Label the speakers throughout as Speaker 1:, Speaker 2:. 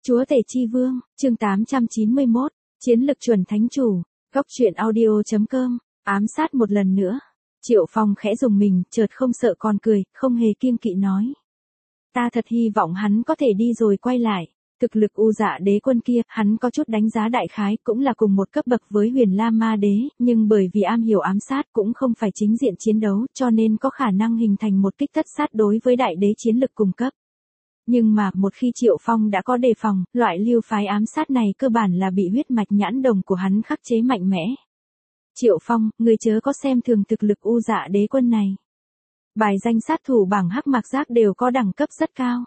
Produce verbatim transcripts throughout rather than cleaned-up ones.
Speaker 1: Chúa Tể Chi Vương, chương tám trăm chín mươi mốt, Chiến lực chuẩn thánh chủ, góc truyện audio chấm com, ám sát một lần nữa. Triệu Phong khẽ dùng mình, chợt không sợ còn cười, không hề kiêng kỵ nói. Ta thật hy vọng hắn có thể đi rồi quay lại. Thực lực U Dạ Đế Quân kia, hắn có chút đánh giá đại khái, cũng là cùng một cấp bậc với Huyền La Ma Đế, nhưng bởi vì am hiểu ám sát cũng không phải chính diện chiến đấu, cho nên có khả năng hình thành một kích tất sát đối với đại đế chiến lực cùng cấp. Nhưng mà, một khi Triệu Phong đã có đề phòng, loại lưu phái ám sát này cơ bản là bị huyết mạch nhãn đồng của hắn khắc chế mạnh mẽ. Triệu Phong, người chớ có xem thường thực lực U Dạ Đế Quân này. Bài danh sát thủ bảng Hắc Mạc Giác đều có đẳng cấp rất cao.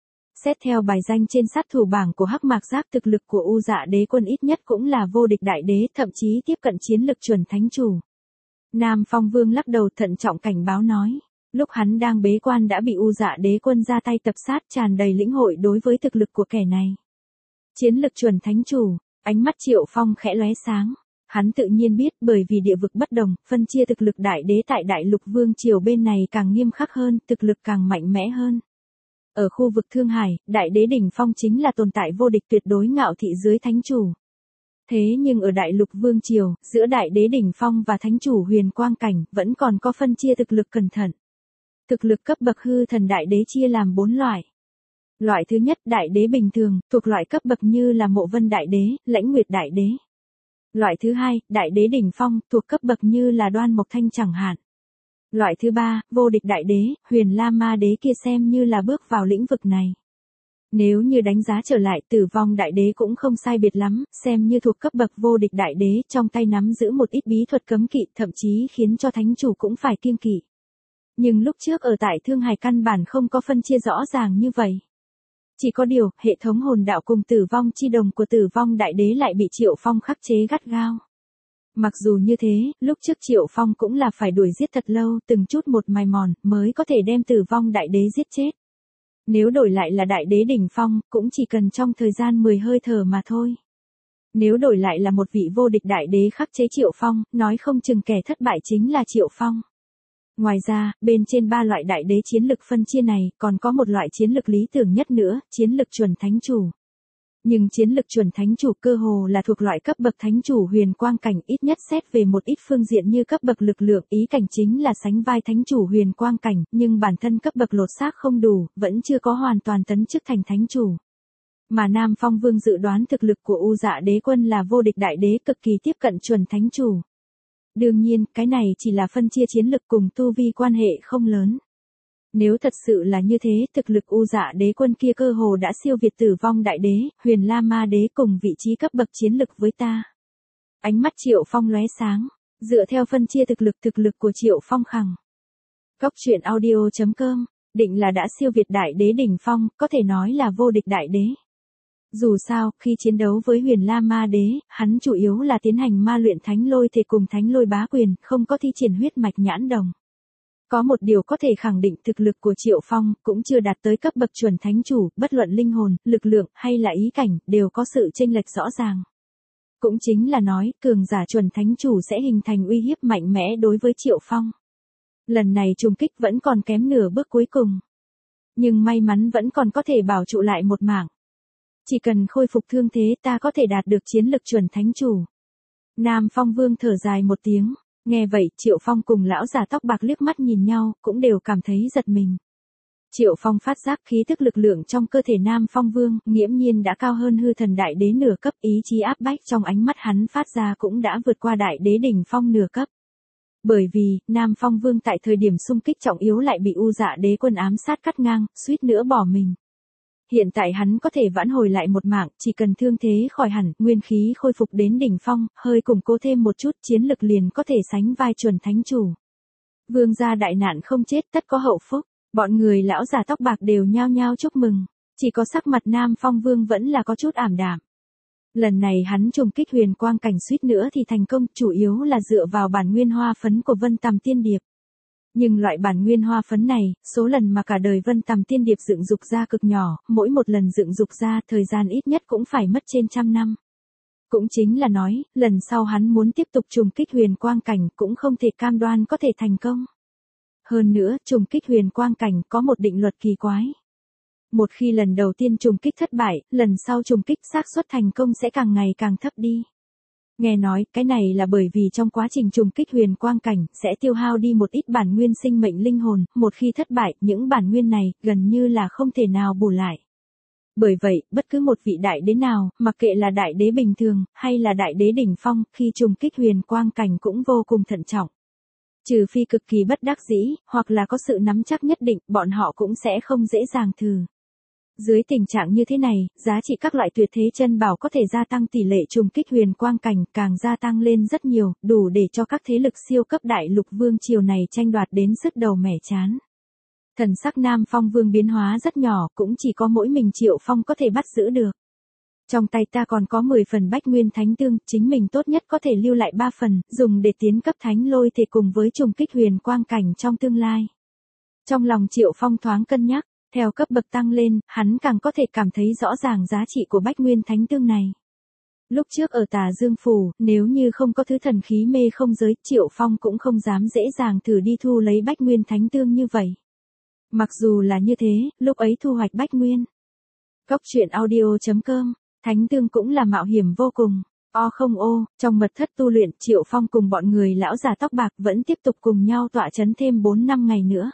Speaker 1: Xét theo bài danh trên sát thủ bảng của Hắc Mạc Giác, thực lực của U Dạ Đế Quân ít nhất cũng là vô địch đại đế, thậm chí tiếp cận chiến lực chuẩn thánh chủ. Nam Phong Vương lắc đầu thận trọng cảnh báo nói. Lúc hắn đang bế quan đã bị U Dạ Đế Quân ra tay tập sát, tràn đầy lĩnh hội đối với thực lực của kẻ này. Chiến lực chuẩn thánh chủ, ánh mắt Triệu Phong khẽ lóe sáng. Hắn tự nhiên biết bởi vì địa vực bất đồng, phân chia thực lực đại đế tại Đại Lục Vương Triều bên này càng nghiêm khắc hơn, thực lực càng mạnh mẽ hơn. Ở khu vực Thương Hải, đại đế đỉnh phong chính là tồn tại vô địch tuyệt đối ngạo thị dưới thánh chủ. Thế nhưng ở Đại Lục Vương Triều, giữa đại đế đỉnh phong và thánh chủ huyền quang cảnh, vẫn còn có phân chia thực lực cẩn thận. Thực lực cấp bậc hư thần đại đế chia làm bốn loại. Loại thứ nhất, đại đế bình thường, thuộc loại cấp bậc như là Mộ Vân đại đế, Lãnh Nguyệt đại đế. Loại thứ hai, đại đế đỉnh phong, thuộc cấp bậc như là Đoan Mộc Thanh chẳng hạn. Loại thứ ba, vô địch đại đế, Huyền La Ma đế kia xem như là bước vào lĩnh vực này. Nếu như đánh giá trở lại, Tử Vong đại đế cũng không sai biệt lắm, xem như thuộc cấp bậc vô địch đại đế, trong tay nắm giữ một ít bí thuật cấm kỵ, thậm chí khiến cho thánh chủ cũng phải kiêng kỵ. Nhưng lúc trước ở tại Thương Hải căn bản không có phân chia rõ ràng như vậy. Chỉ có điều, hệ thống hồn đạo cùng Tử Vong chi đồng của Tử Vong đại đế lại bị Triệu Phong khắc chế gắt gao. Mặc dù như thế, lúc trước Triệu Phong cũng là phải đuổi giết thật lâu, từng chút một mài mòn, mới có thể đem Tử Vong đại đế giết chết. Nếu đổi lại là đại đế đỉnh phong, cũng chỉ cần trong thời gian mười hơi thở mà thôi. Nếu đổi lại là một vị vô địch đại đế khắc chế Triệu Phong, nói không chừng kẻ thất bại chính là Triệu Phong. Ngoài ra, bên trên ba loại đại đế chiến lực phân chia này, còn có một loại chiến lực lý tưởng nhất nữa, chiến lực chuẩn thánh chủ. Nhưng chiến lực chuẩn thánh chủ cơ hồ là thuộc loại cấp bậc thánh chủ huyền quang cảnh, ít nhất xét về một ít phương diện như cấp bậc lực lượng, ý cảnh chính là sánh vai thánh chủ huyền quang cảnh, nhưng bản thân cấp bậc lột xác không đủ, vẫn chưa có hoàn toàn tấn chức thành thánh chủ. Mà Nam Phong Vương dự đoán thực lực của U Dạ Đế Quân là vô địch đại đế, cực kỳ tiếp cận chuẩn thánh chủ. Đương nhiên, cái này chỉ là phân chia chiến lực cùng tu vi quan hệ không lớn. Nếu thật sự là như thế, thực lực U Dạ Đế Quân kia cơ hồ đã siêu việt Tử Vong đại đế, Huyền La Ma đế cùng vị trí cấp bậc chiến lực với ta. Ánh mắt Triệu Phong lóe sáng, dựa theo phân chia thực lực thực lực của Triệu Phong khẳng. Góc truyện audio chấm com, định là đã siêu việt đại đế đỉnh phong, có thể nói là vô địch đại đế. Dù sao, khi chiến đấu với Huyền La Ma đế, hắn chủ yếu là tiến hành ma luyện thánh lôi thể cùng thánh lôi bá quyền, không có thi triển huyết mạch nhãn đồng. Có một điều có thể khẳng định, thực lực của Triệu Phong cũng chưa đạt tới cấp bậc chuẩn thánh chủ, bất luận linh hồn, lực lượng hay là ý cảnh, đều có sự chênh lệch rõ ràng. Cũng chính là nói, cường giả chuẩn thánh chủ sẽ hình thành uy hiếp mạnh mẽ đối với Triệu Phong. Lần này trùng kích vẫn còn kém nửa bước cuối cùng. Nhưng may mắn vẫn còn có thể bảo trụ lại một mảng. Chỉ cần khôi phục thương thế, ta có thể đạt được chiến lực chuẩn thánh chủ. Nam Phong Vương thở dài một tiếng. Nghe vậy, Triệu Phong cùng lão già tóc bạc liếc mắt nhìn nhau, cũng đều cảm thấy giật mình. Triệu Phong phát giác khí tức lực lượng trong cơ thể Nam Phong Vương, nghiễm nhiên đã cao hơn hư thần đại đế nửa cấp, ý chí áp bách trong ánh mắt hắn phát ra cũng đã vượt qua đại đế đỉnh phong nửa cấp. Bởi vì, Nam Phong Vương tại thời điểm xung kích trọng yếu lại bị U Dạ Đế Quân ám sát cắt ngang, suýt nữa bỏ mình. Hiện tại hắn có thể vãn hồi lại một mạng, chỉ cần thương thế khỏi hẳn, nguyên khí khôi phục đến đỉnh phong, hơi củng cố thêm một chút, chiến lực liền có thể sánh vai chuẩn thánh chủ. Vương gia đại nạn không chết, tất có hậu phúc, bọn người lão già tóc bạc đều nhao nhao chúc mừng, chỉ có sắc mặt Nam Phong Vương vẫn là có chút ảm đạm. Lần này hắn trùng kích huyền quang cảnh suýt nữa thì thành công, chủ yếu là dựa vào bản nguyên hoa phấn của Vân Tầm Tiên Điệp. Nhưng loại bản nguyên hoa phấn này, số lần mà cả đời Vân Tầm Tiên Điệp dựng dục ra cực nhỏ, mỗi một lần dựng dục ra, thời gian ít nhất cũng phải mất trên trăm năm. Cũng chính là nói, lần sau hắn muốn tiếp tục trùng kích huyền quang cảnh cũng không thể cam đoan có thể thành công. Hơn nữa, trùng kích huyền quang cảnh có một định luật kỳ quái. Một khi lần đầu tiên trùng kích thất bại, lần sau trùng kích xác suất thành công sẽ càng ngày càng thấp đi. Nghe nói, cái này là bởi vì trong quá trình trùng kích huyền quang cảnh, sẽ tiêu hao đi một ít bản nguyên sinh mệnh linh hồn, một khi thất bại, những bản nguyên này, gần như là không thể nào bù lại. Bởi vậy, bất cứ một vị đại đế nào, mặc kệ là đại đế bình thường, hay là đại đế đỉnh phong, khi trùng kích huyền quang cảnh cũng vô cùng thận trọng. Trừ phi cực kỳ bất đắc dĩ, hoặc là có sự nắm chắc nhất định, bọn họ cũng sẽ không dễ dàng thử. Dưới tình trạng như thế này, giá trị các loại tuyệt thế chân bảo có thể gia tăng tỷ lệ trùng kích huyền quang cảnh càng gia tăng lên rất nhiều, đủ để cho các thế lực siêu cấp đại lục vương triều này tranh đoạt đến sứt đầu mẻ chán. Thần sắc Nam Phong Vương biến hóa rất nhỏ, cũng chỉ có mỗi mình Triệu Phong có thể bắt giữ được. Trong tay ta còn có mười phần bách nguyên thánh tương, chính mình tốt nhất có thể lưu lại ba phần, dùng để tiến cấp thánh lôi thể cùng với trùng kích huyền quang cảnh trong tương lai. Trong lòng Triệu Phong thoáng cân nhắc, theo cấp bậc tăng lên, hắn càng có thể cảm thấy rõ ràng giá trị của bách nguyên thánh tương này. Lúc trước ở Tà Dương Phủ, nếu như không có thứ thần khí mê không giới, Triệu Phong cũng không dám dễ dàng thử đi thu lấy bách nguyên thánh tương như vậy. Mặc dù là như thế, lúc ấy thu hoạch bách nguyên. Cốc truyện audio chấm com, thánh tương cũng là mạo hiểm vô cùng. O không ô, trong mật thất tu luyện, Triệu Phong cùng bọn người lão già tóc bạc vẫn tiếp tục cùng nhau tọa chấn thêm bốn năm ngày nữa.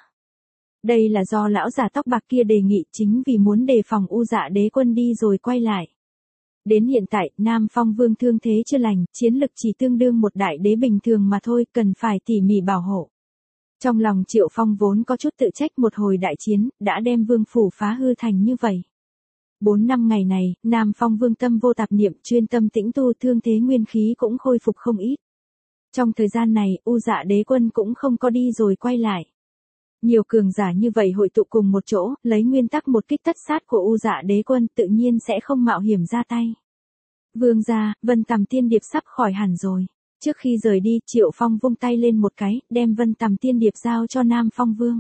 Speaker 1: Đây là do lão già tóc bạc kia đề nghị, chính vì muốn đề phòng U Dạ Đế Quân đi rồi quay lại. Đến hiện tại, Nam Phong Vương thương thế chưa lành, chiến lực chỉ tương đương một đại đế bình thường mà thôi, cần phải tỉ mỉ bảo hộ. Trong lòng Triệu Phong vốn có chút tự trách, một hồi đại chiến, đã đem vương phủ phá hư thành như vậy. Bốn năm ngày này, Nam Phong Vương tâm vô tạp niệm, chuyên tâm tĩnh tu, thương thế nguyên khí cũng khôi phục không ít. Trong thời gian này, U Dạ Đế Quân cũng không có đi rồi quay lại. Nhiều cường giả như vậy hội tụ cùng một chỗ, lấy nguyên tắc một kích tất sát của U Dạ Đế Quân, tự nhiên sẽ không mạo hiểm ra tay. Vương gia, Vân Tầm Tiên Điệp sắp khỏi hẳn rồi. Trước khi rời đi, Triệu Phong vung tay lên một cái, đem Vân Tầm Tiên Điệp giao cho Nam Phong Vương.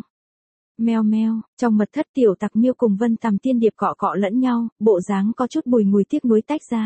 Speaker 1: Meo meo, trong mật thất tiểu tặc miêu cùng Vân Tầm Tiên Điệp cọ cọ lẫn nhau, bộ dáng có chút bùi ngùi tiếc nuối tách ra.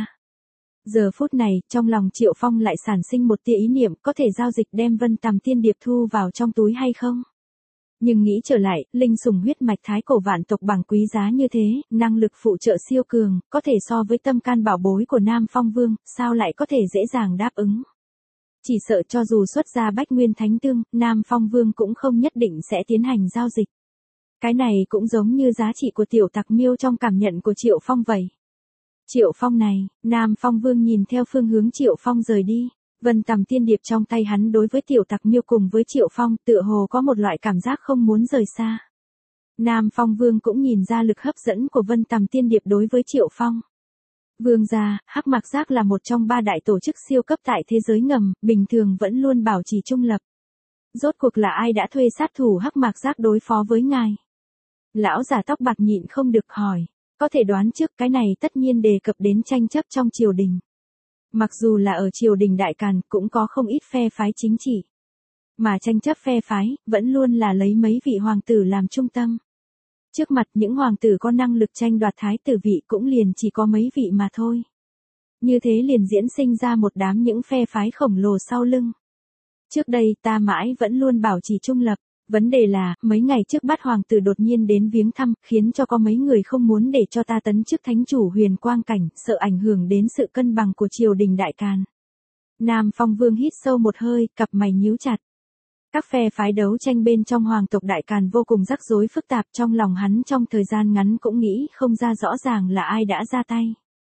Speaker 1: Giờ phút này, trong lòng Triệu Phong lại sản sinh một tia ý niệm, có thể giao dịch đem Vân Tầm Tiên Điệp thu vào trong túi hay không? Nhưng nghĩ trở lại, linh sủng huyết mạch thái cổ vạn tộc bằng quý giá như thế, năng lực phụ trợ siêu cường, có thể so với tâm can bảo bối của Nam Phong Vương, sao lại có thể dễ dàng đáp ứng? Chỉ sợ cho dù xuất ra bách nguyên thánh tương, Nam Phong Vương cũng không nhất định sẽ tiến hành giao dịch. Cái này cũng giống như giá trị của tiểu tặc miêu trong cảm nhận của Triệu Phong vậy. Triệu Phong này, Nam Phong Vương nhìn theo phương hướng Triệu Phong rời đi. Vân Tầm Tiên Điệp trong tay hắn đối với tiểu tặc miêu cùng với Triệu Phong tựa hồ có một loại cảm giác không muốn rời xa. Nam Phong Vương cũng nhìn ra lực hấp dẫn của Vân Tầm Tiên Điệp đối với Triệu Phong. Vương gia, Hắc Mạc Giác là một trong ba đại tổ chức siêu cấp tại thế giới ngầm, bình thường vẫn luôn bảo trì trung lập. Rốt cuộc là ai đã thuê sát thủ Hắc Mạc Giác đối phó với ngài? Lão già tóc bạc nhịn không được hỏi, có thể đoán trước cái này tất nhiên đề cập đến tranh chấp trong triều đình. Mặc dù là ở triều đình Đại Càn cũng có không ít phe phái chính trị. Mà tranh chấp phe phái, vẫn luôn là lấy mấy vị hoàng tử làm trung tâm. Trước mặt những hoàng tử có năng lực tranh đoạt thái tử vị cũng liền chỉ có mấy vị mà thôi. Như thế liền diễn sinh ra một đám những phe phái khổng lồ sau lưng. Trước đây ta mãi vẫn luôn bảo trì trung lập. Vấn đề là, mấy ngày trước bát hoàng tử đột nhiên đến viếng thăm, khiến cho có mấy người không muốn để cho ta tấn chức thánh chủ huyền quang cảnh, sợ ảnh hưởng đến sự cân bằng của triều đình Đại Càn. Nam Phong Vương hít sâu một hơi, cặp mày nhíu chặt. Các phe phái đấu tranh bên trong hoàng tộc Đại Càn vô cùng rắc rối phức tạp, trong lòng hắn trong thời gian ngắn cũng nghĩ không ra rõ ràng là ai đã ra tay.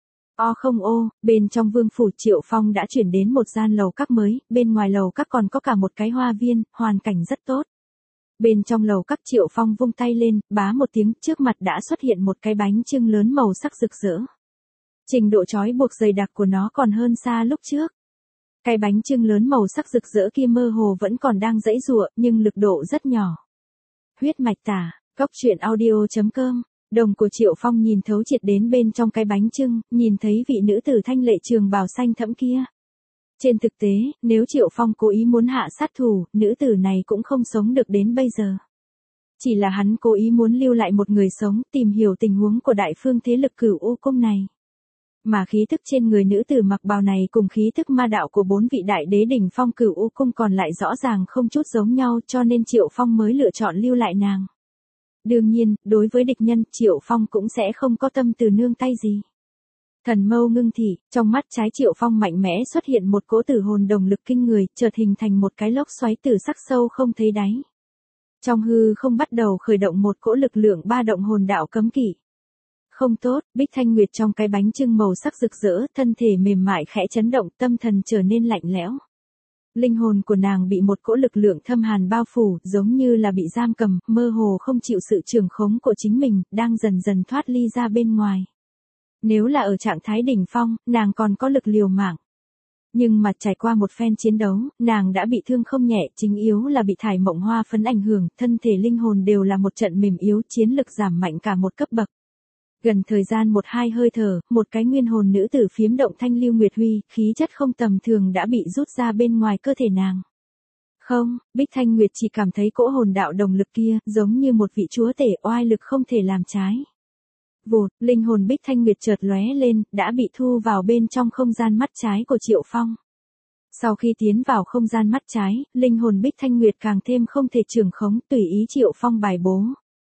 Speaker 1: O không ô, bên trong vương phủ Triệu Phong đã chuyển đến một gian lầu các mới, bên ngoài lầu các còn có cả một cái hoa viên, hoàn cảnh rất tốt. Bên trong lầu các Triệu Phong vung tay lên, bá một tiếng, trước mặt đã xuất hiện một cái bánh chưng lớn màu sắc rực rỡ. Trình độ trói buộc dày đặc của nó còn hơn xa lúc trước. Cái bánh chưng lớn màu sắc rực rỡ kia mơ hồ vẫn còn đang giãy giụa, nhưng lực độ rất nhỏ. Huyết mạch tả, cốc truyện audio chấm com. Đồng của Triệu Phong nhìn thấu triệt đến bên trong cái bánh chưng, nhìn thấy vị nữ tử thanh lệ trường bào xanh thẫm kia. Trên thực tế, nếu Triệu Phong cố ý muốn hạ sát thủ, nữ tử này cũng không sống được đến bây giờ. Chỉ là hắn cố ý muốn lưu lại một người sống, tìm hiểu tình huống của đại phương thế lực Cửu U Cung này. Mà khí thức trên người nữ tử mặc bào này cùng khí thức ma đạo của bốn vị đại đế đỉnh phong Cửu U Cung còn lại rõ ràng không chút giống nhau, cho nên Triệu Phong mới lựa chọn lưu lại nàng. Đương nhiên, đối với địch nhân, Triệu Phong cũng sẽ không có tâm từ nương tay gì. Thần mâu ngưng thị, trong mắt trái Triệu Phong mạnh mẽ xuất hiện một cỗ tử hồn đồng lực kinh người, chợt hình thành một cái lốc xoáy tử sắc sâu không thấy đáy. Trong hư không bắt đầu khởi động một cỗ lực lượng ba động hồn đạo cấm kỵ. Không tốt, Bích Thanh Nguyệt trong cái bánh chưng màu sắc rực rỡ, thân thể mềm mại khẽ chấn động, tâm thần trở nên lạnh lẽo. Linh hồn của nàng bị một cỗ lực lượng thâm hàn bao phủ, giống như là bị giam cầm, mơ hồ không chịu sự trường khống của chính mình, đang dần dần thoát ly ra bên ngoài. Nếu là ở trạng thái đỉnh phong, nàng còn có lực liều mạng. Nhưng mà trải qua một phen chiến đấu, nàng đã bị thương không nhẹ, chính yếu là bị thải mộng hoa phấn ảnh hưởng, thân thể linh hồn đều là một trận mềm yếu, chiến lực giảm mạnh cả một cấp bậc. Gần thời gian một hai hơi thở, một cái nguyên hồn nữ tử phiếm động thanh lưu nguyệt huy, khí chất không tầm thường đã bị rút ra bên ngoài cơ thể nàng. Không, Bích Thanh Nguyệt chỉ cảm thấy cỗ hồn đạo đồng lực kia, giống như một vị chúa tể oai lực không thể làm trái. Vụt, linh hồn Bích Thanh Nguyệt chợt lóe lên, đã bị thu vào bên trong không gian mắt trái của Triệu Phong. Sau khi tiến vào không gian mắt trái, linh hồn Bích Thanh Nguyệt càng thêm không thể trường khống, tùy ý Triệu Phong bài bố.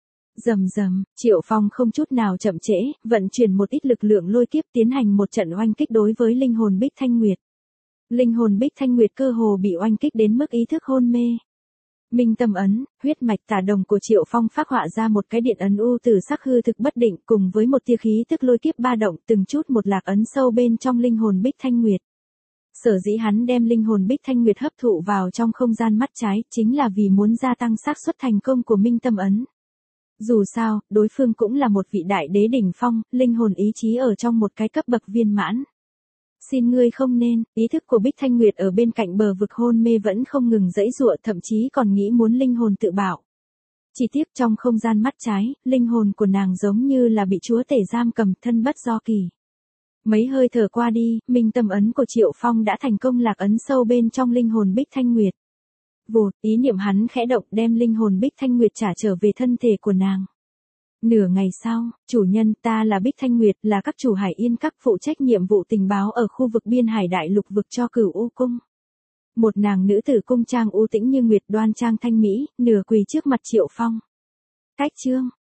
Speaker 1: Rầm rầm, Triệu Phong không chút nào chậm trễ, vận chuyển một ít lực lượng lôi kiếp tiến hành một trận oanh kích đối với linh hồn Bích Thanh Nguyệt. Linh hồn Bích Thanh Nguyệt cơ hồ bị oanh kích đến mức ý thức hôn mê. Minh tâm ấn, huyết mạch tả đồng của Triệu Phong phác họa ra một cái điện ấn u từ sắc hư thực bất định cùng với một tia khí tức lôi kiếp ba động từng chút một lạc ấn sâu bên trong linh hồn Bích Thanh Nguyệt. Sở dĩ hắn đem linh hồn Bích Thanh Nguyệt hấp thụ vào trong không gian mắt trái chính là vì muốn gia tăng xác suất thành công của Minh tâm ấn. Dù sao, đối phương cũng là một vị đại đế đỉnh phong, linh hồn ý chí ở trong một cái cấp bậc viên mãn. Xin ngươi không nên, ý thức của Bích Thanh Nguyệt ở bên cạnh bờ vực hôn mê vẫn không ngừng giãy giụa, thậm chí còn nghĩ muốn linh hồn tự bạo. Chỉ tiếc trong không gian mắt trái, linh hồn của nàng giống như là bị chúa tể giam cầm, thân bất do kỳ. Mấy hơi thở qua đi, minh tâm ấn của Triệu Phong đã thành công lạc ấn sâu bên trong linh hồn Bích Thanh Nguyệt. Vụt, ý niệm hắn khẽ động đem linh hồn Bích Thanh Nguyệt trả trở về thân thể của nàng. Nửa ngày sau, chủ nhân, ta là Bích Thanh Nguyệt, là các chủ Hải Yên các phụ trách nhiệm vụ tình báo ở khu vực biên hải đại lục vực cho Cửu U cung. Một nàng nữ tử cung trang u tĩnh như nguyệt, đoan trang thanh mỹ, nửa quỳ trước mặt Triệu Phong. Cách chương,